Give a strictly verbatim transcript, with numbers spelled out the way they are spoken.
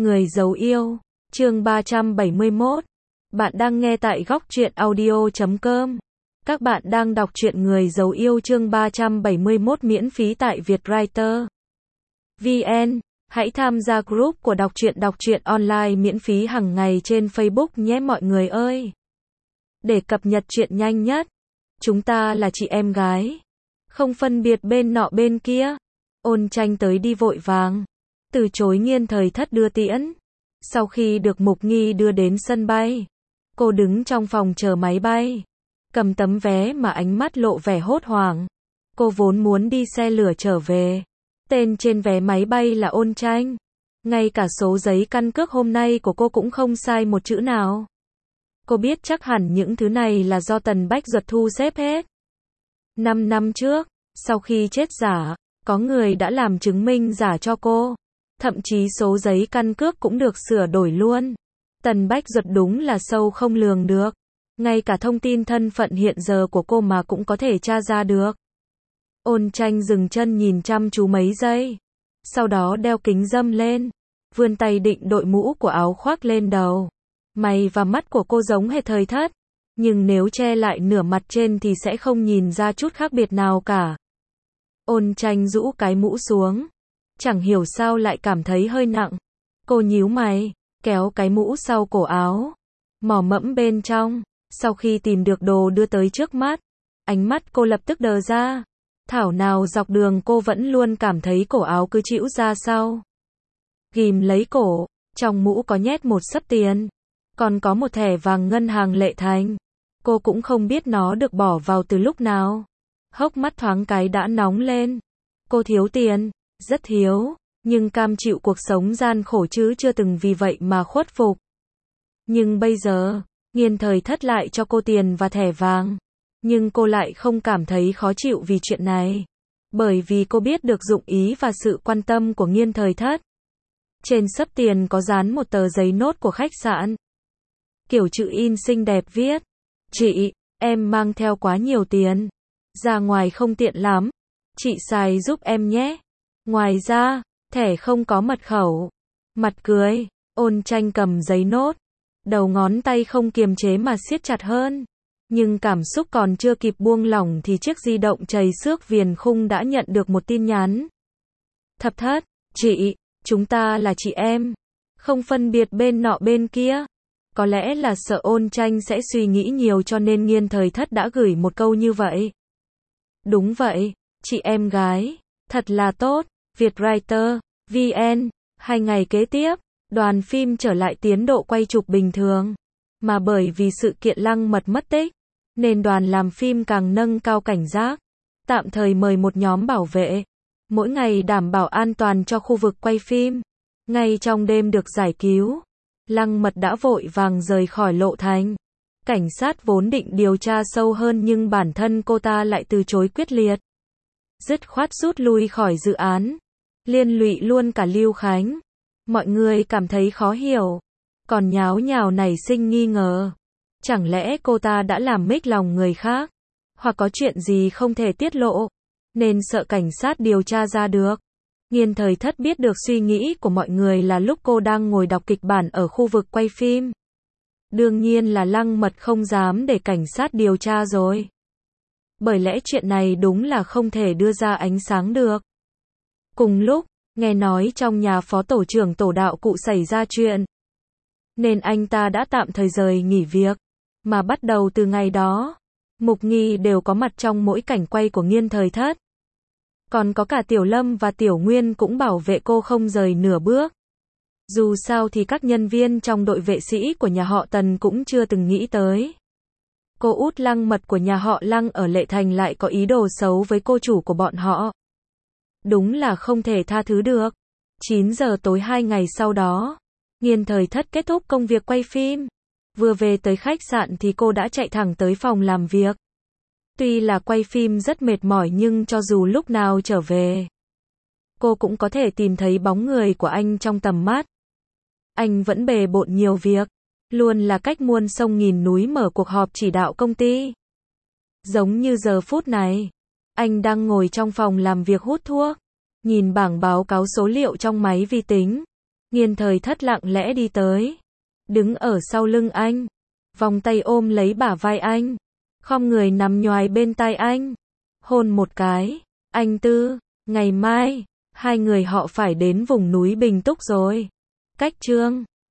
Người giấu yêu, chương ba trăm bảy mươi mốt. Bạn đang nghe tại góc truyện audio chấm com. Các bạn đang đọc truyện Người giấu yêu chương ba trăm bảy mươi mốt miễn phí tại Vietwriter vê en. Hãy tham gia group của đọc truyện đọc truyện online miễn phí hàng ngày trên Facebook nhé mọi người ơi. Để cập nhật truyện nhanh nhất, chúng ta là chị em gái, không phân biệt bên nọ bên kia. Ôn Tranh tới đi vội vàng, từ chối Nghiên Thời Thất đưa tiễn. Sau khi được Mục Nghi đưa đến sân bay, cô đứng trong phòng chờ máy bay, cầm tấm vé mà ánh mắt lộ vẻ hốt hoảng. Cô vốn muốn đi xe lửa trở về. Tên trên vé máy bay là Ôn Tranh. Ngay cả số giấy căn cước hôm nay của cô cũng không sai một chữ nào. Cô biết chắc hẳn những thứ này là do Tần Bách Duật thu xếp hết. Năm năm trước, sau khi chết giả, có người đã làm chứng minh giả cho cô. Thậm chí số giấy căn cước cũng được sửa đổi luôn. Tần Bách Duật đúng là sâu không lường được. Ngay cả thông tin thân phận hiện giờ của cô mà cũng có thể tra ra được. Ôn Tranh dừng chân nhìn chăm chú mấy giây. Sau đó đeo kính râm lên. Vươn tay định đội mũ của áo khoác lên đầu. Mày và mắt của cô giống hệt Thời Thất. Nhưng nếu che lại nửa mặt trên thì sẽ không nhìn ra chút khác biệt nào cả. Ôn Tranh rũ cái mũ xuống. Chẳng hiểu sao lại cảm thấy hơi nặng. Cô nhíu mày, kéo cái mũ sau cổ áo. Mò mẫm bên trong. Sau khi tìm được đồ đưa tới trước mắt, ánh mắt cô lập tức đờ ra. Thảo nào dọc đường cô vẫn luôn cảm thấy cổ áo cứ chĩu ra sau. Ghim lấy cổ, trong mũ có nhét một xấp tiền. Còn có một thẻ vàng ngân hàng Lệ Thành. Cô cũng không biết nó được bỏ vào từ lúc nào. Hốc mắt thoáng cái đã nóng lên. Cô thiếu tiền, rất thiếu, nhưng cam chịu cuộc sống gian khổ chứ chưa từng vì vậy mà khuất phục. Nhưng bây giờ, Nghiên Thời Thất lại cho cô tiền và thẻ vàng. Nhưng cô lại không cảm thấy khó chịu vì chuyện này. Bởi vì cô biết được dụng ý và sự quan tâm của Nghiên Thời Thất. Trên xấp tiền có dán một tờ giấy nốt của khách sạn. Kiểu chữ in xinh đẹp viết: "Chị, em mang theo quá nhiều tiền. Ra ngoài không tiện lắm. Chị xài giúp em nhé. Ngoài ra, thẻ không có mật khẩu." Mặt cười, Ôn Tranh cầm giấy nốt. Đầu ngón tay không kiềm chế mà siết chặt hơn. Nhưng cảm xúc còn chưa kịp buông lỏng thì chiếc di động chầy xước viền khung đã nhận được một tin nhắn. "Thập Thất, chị, chúng ta là chị em. Không phân biệt bên nọ bên kia." Có lẽ là sợ Ôn Tranh sẽ suy nghĩ nhiều cho nên Nghiên Thời Thất đã gửi một câu như vậy. "Đúng vậy, chị em gái. Thật là tốt." Vietwriter vê en. Hai ngày kế tiếp, đoàn phim trở lại tiến độ quay chụp bình thường. Mà bởi vì sự kiện Lăng Mật mất tích, nên đoàn làm phim càng nâng cao cảnh giác. Tạm thời mời một nhóm bảo vệ. Mỗi ngày đảm bảo an toàn cho khu vực quay phim. Ngay trong đêm được giải cứu, Lăng Mật đã vội vàng rời khỏi Lộ Thành. Cảnh sát vốn định điều tra sâu hơn nhưng bản thân cô ta lại từ chối quyết liệt. Dứt khoát rút lui khỏi dự án. Liên lụy luôn cả Lưu Khánh. Mọi người cảm thấy khó hiểu. Còn nháo nhào nảy sinh nghi ngờ. Chẳng lẽ cô ta đã làm mếch lòng người khác? Hoặc có chuyện gì không thể tiết lộ? Nên sợ cảnh sát điều tra ra được. Nghiên Thời Thất biết được suy nghĩ của mọi người là lúc cô đang ngồi đọc kịch bản ở khu vực quay phim. Đương nhiên là Lăng Mật không dám để cảnh sát điều tra rồi. Bởi lẽ chuyện này đúng là không thể đưa ra ánh sáng được. Cùng lúc, nghe nói trong nhà phó tổ trưởng tổ đạo cụ xảy ra chuyện. Nên anh ta đã tạm thời rời nghỉ việc. Mà bắt đầu từ ngày đó, Mục Nghi đều có mặt trong mỗi cảnh quay của Nghiên Thời Thất. Còn có cả Tiểu Lâm và Tiểu Nguyên cũng bảo vệ cô không rời nửa bước. Dù sao thì các nhân viên trong đội vệ sĩ của nhà họ Tần cũng chưa từng nghĩ tới. Cô út Lăng Mật của nhà họ Lăng ở Lệ Thành lại có ý đồ xấu với cô chủ của bọn họ. Đúng là không thể tha thứ được. chín giờ tối hai ngày sau đó, Nghiên Thời Thất kết thúc công việc quay phim. Vừa về tới khách sạn thì cô đã chạy thẳng tới phòng làm việc. Tuy là quay phim rất mệt mỏi nhưng cho dù lúc nào trở về, cô cũng có thể tìm thấy bóng người của anh trong tầm mắt. Anh vẫn bề bộn nhiều việc, luôn là cách muôn sông nghìn núi mở cuộc họp chỉ đạo công ty. Giống như giờ phút này, anh đang ngồi trong phòng làm việc hút thuốc, nhìn bảng báo cáo số liệu trong máy vi tính. Nghiên Thời Thất lặng lẽ đi tới, đứng ở sau lưng anh, vòng tay ôm lấy bả vai anh, khom người nằm nhoài bên tai anh, hôn một cái. Anh Tư, ngày mai, hai người họ phải đến vùng núi Bình Túc rồi. Cách Chương